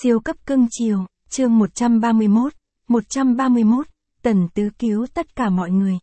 Siêu cấp cưng chiều, chương 131, Tần Tứ cứu tất cả mọi người.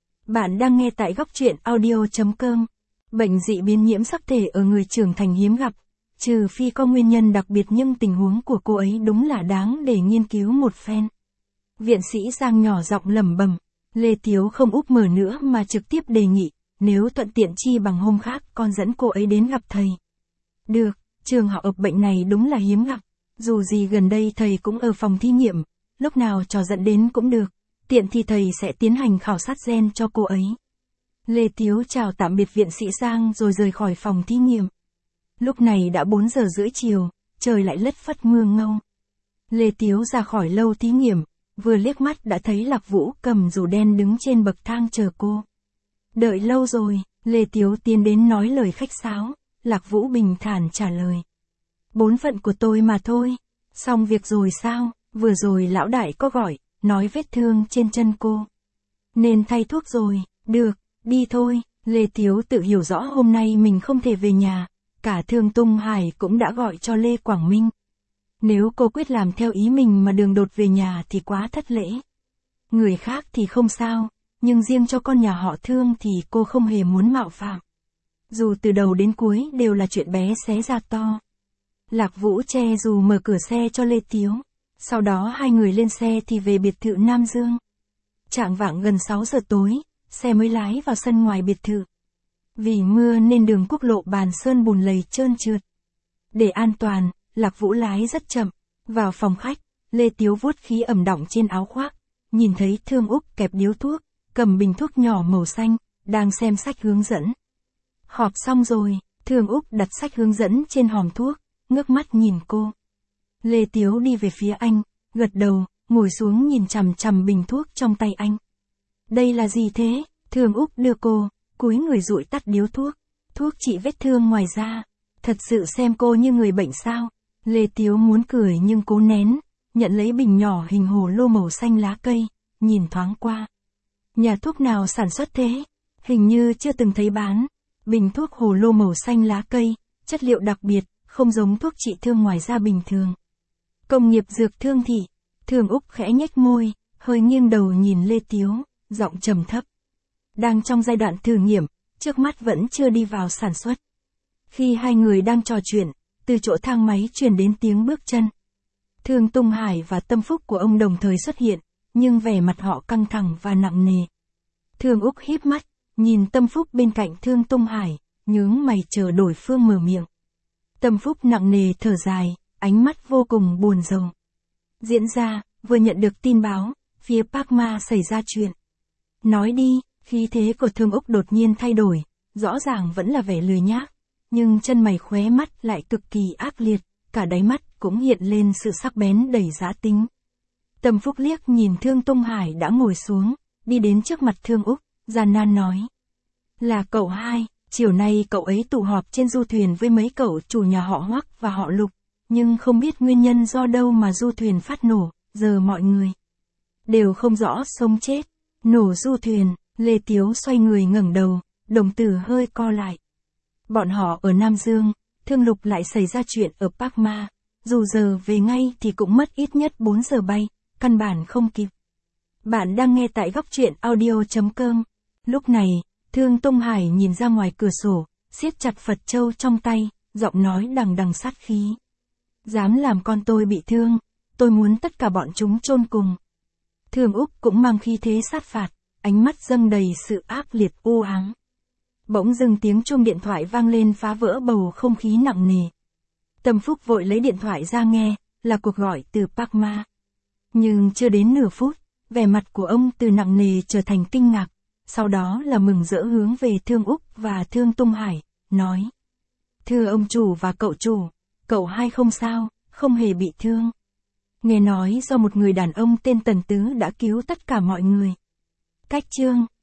Bạn đang nghe tại góc truyện audio.com. Bệnh dị biến nhiễm sắc thể ở người trưởng thành hiếm gặp, trừ phi có nguyên nhân đặc biệt, nhưng tình huống của cô ấy đúng là đáng để nghiên cứu một phen. Viện sĩ Giang nhỏ giọng lẩm bẩm, Lê Tiếu không úp mở nữa mà trực tiếp đề nghị, nếu thuận tiện chi bằng hôm khác con dẫn cô ấy đến gặp thầy. Được, trường học bệnh này đúng là hiếm gặp. Dù gì gần đây thầy cũng ở phòng thí nghiệm, lúc nào trò dẫn đến cũng được, tiện thì thầy sẽ tiến hành khảo sát gen cho cô ấy. Lê Tiếu chào tạm biệt viện sĩ Giang rồi rời khỏi phòng thí nghiệm. Lúc này đã 4 giờ rưỡi chiều, trời lại lất phất mưa ngâu. Lê Tiếu ra khỏi lâu thí nghiệm, vừa liếc mắt đã thấy Lạc Vũ cầm dù đen đứng trên bậc thang chờ cô. Đợi lâu rồi, Lê Tiếu tiến đến nói lời khách sáo, Lạc Vũ bình thản trả lời. Bổn phận của tôi mà thôi. Xong việc rồi sao? Vừa rồi lão đại có gọi, nói vết thương trên chân cô. Nên thay thuốc rồi, được, đi thôi. Lê Tiếu tự hiểu rõ hôm nay mình không thể về nhà, cả Thương Tung Hải cũng đã gọi cho Lê Quảng Minh. Nếu cô quyết làm theo ý mình mà đường đột về nhà thì quá thất lễ. Người khác thì không sao, nhưng riêng cho con nhà họ Thương thì cô không hề muốn mạo phạm. Dù từ đầu đến cuối đều là chuyện bé xé ra to. Lạc Vũ che dù mở cửa xe cho Lê Tiếu. Sau đó hai người lên xe thì về biệt thự Nam Dương. Chạng vạng gần 6 giờ tối, xe mới lái vào sân ngoài biệt thự. Vì mưa nên đường quốc lộ Bàn Sơn bùn lầy trơn trượt. Để an toàn, Lạc Vũ lái rất chậm. Vào phòng khách, Lê Tiếu vuốt khí ẩm đọng trên áo khoác. Nhìn thấy Thương Úc kẹp điếu thuốc, cầm bình thuốc nhỏ màu xanh, đang xem sách hướng dẫn. Họp xong rồi, Thương Úc đặt sách hướng dẫn trên hòm thuốc, ngước mắt nhìn cô. Lê Tiếu đi về phía anh, gật đầu, ngồi xuống nhìn chằm chằm bình thuốc trong tay anh. Đây là gì thế? Thương Úc đưa cô, cúi người dụi tắt điếu thuốc. Thuốc trị vết thương ngoài da. Thật sự xem cô như người bệnh sao? Lê Tiếu muốn cười nhưng cố nén, nhận lấy bình nhỏ hình hồ lô màu xanh lá cây, nhìn thoáng qua. Nhà thuốc nào sản xuất thế? Hình như chưa từng thấy bán. Bình thuốc hồ lô màu xanh lá cây, chất liệu đặc biệt, không giống thuốc trị thương ngoài da bình thường. Công nghiệp dược Thương thị. Thương Úc khẽ nhếch môi, hơi nghiêng đầu nhìn Lê Tiếu, giọng trầm thấp. Đang trong giai đoạn thử nghiệm, trước mắt vẫn chưa đi vào sản xuất. Khi hai người đang trò chuyện, từ chỗ thang máy truyền đến tiếng bước chân. Thương Tung Hải và Tâm Phúc của ông đồng thời xuất hiện, nhưng vẻ mặt họ căng thẳng và nặng nề. Thương Úc híp mắt, nhìn Tâm Phúc bên cạnh Thương Tung Hải, nhướng mày chờ đối phương mở miệng. Tâm Phúc nặng nề thở dài, ánh mắt vô cùng buồn rầu. Diễn ra, vừa nhận được tin báo, phía Park Ma xảy ra chuyện. Nói đi, khí thế của Thương Úc đột nhiên thay đổi, rõ ràng vẫn là vẻ lười nhác, nhưng chân mày khóe mắt lại cực kỳ ác liệt, cả đáy mắt cũng hiện lên sự sắc bén đầy dã tính. Tâm Phúc liếc nhìn Thương Tung Hải đã ngồi xuống, đi đến trước mặt Thương Úc, gian nan nói. Là cậu hai. Chiều nay cậu ấy tụ họp trên du thuyền với mấy cậu chủ nhà họ Hoắc và họ Lục, nhưng không biết nguyên nhân do đâu mà du thuyền phát nổ, giờ mọi người đều không rõ sống chết. Nổ du thuyền, Lê Tiếu xoay người ngẩng đầu, đồng tử hơi co lại. Bọn họ ở Nam Dương, Thương Lục lại xảy ra chuyện ở Park Ma, dù giờ về ngay thì cũng mất ít nhất 4 giờ bay, căn bản không kịp. Bạn đang nghe tại góc truyện audio.com. Lúc này, Thương Tung Hải nhìn ra ngoài cửa sổ, siết chặt Phật châu trong tay, giọng nói đằng đằng sát khí. Dám làm con tôi bị thương, tôi muốn tất cả bọn chúng chôn cùng. Thương Úc cũng mang khí thế sát phạt, ánh mắt dâng đầy sự ác liệt u ám. Bỗng dưng tiếng chuông điện thoại vang lên phá vỡ bầu không khí nặng nề. Tâm Phúc vội lấy điện thoại ra nghe, là cuộc gọi từ Park Ma. Nhưng chưa đến nửa phút, vẻ mặt của ông từ nặng nề trở thành kinh ngạc. Sau đó là mừng rỡ hướng về Thương Úc và Thương Tung Hải, nói. Thưa ông chủ và cậu chủ, cậu hai không sao, không hề bị thương. Nghe nói do một người đàn ông tên Tần Tứ đã cứu tất cả mọi người. Cách chương.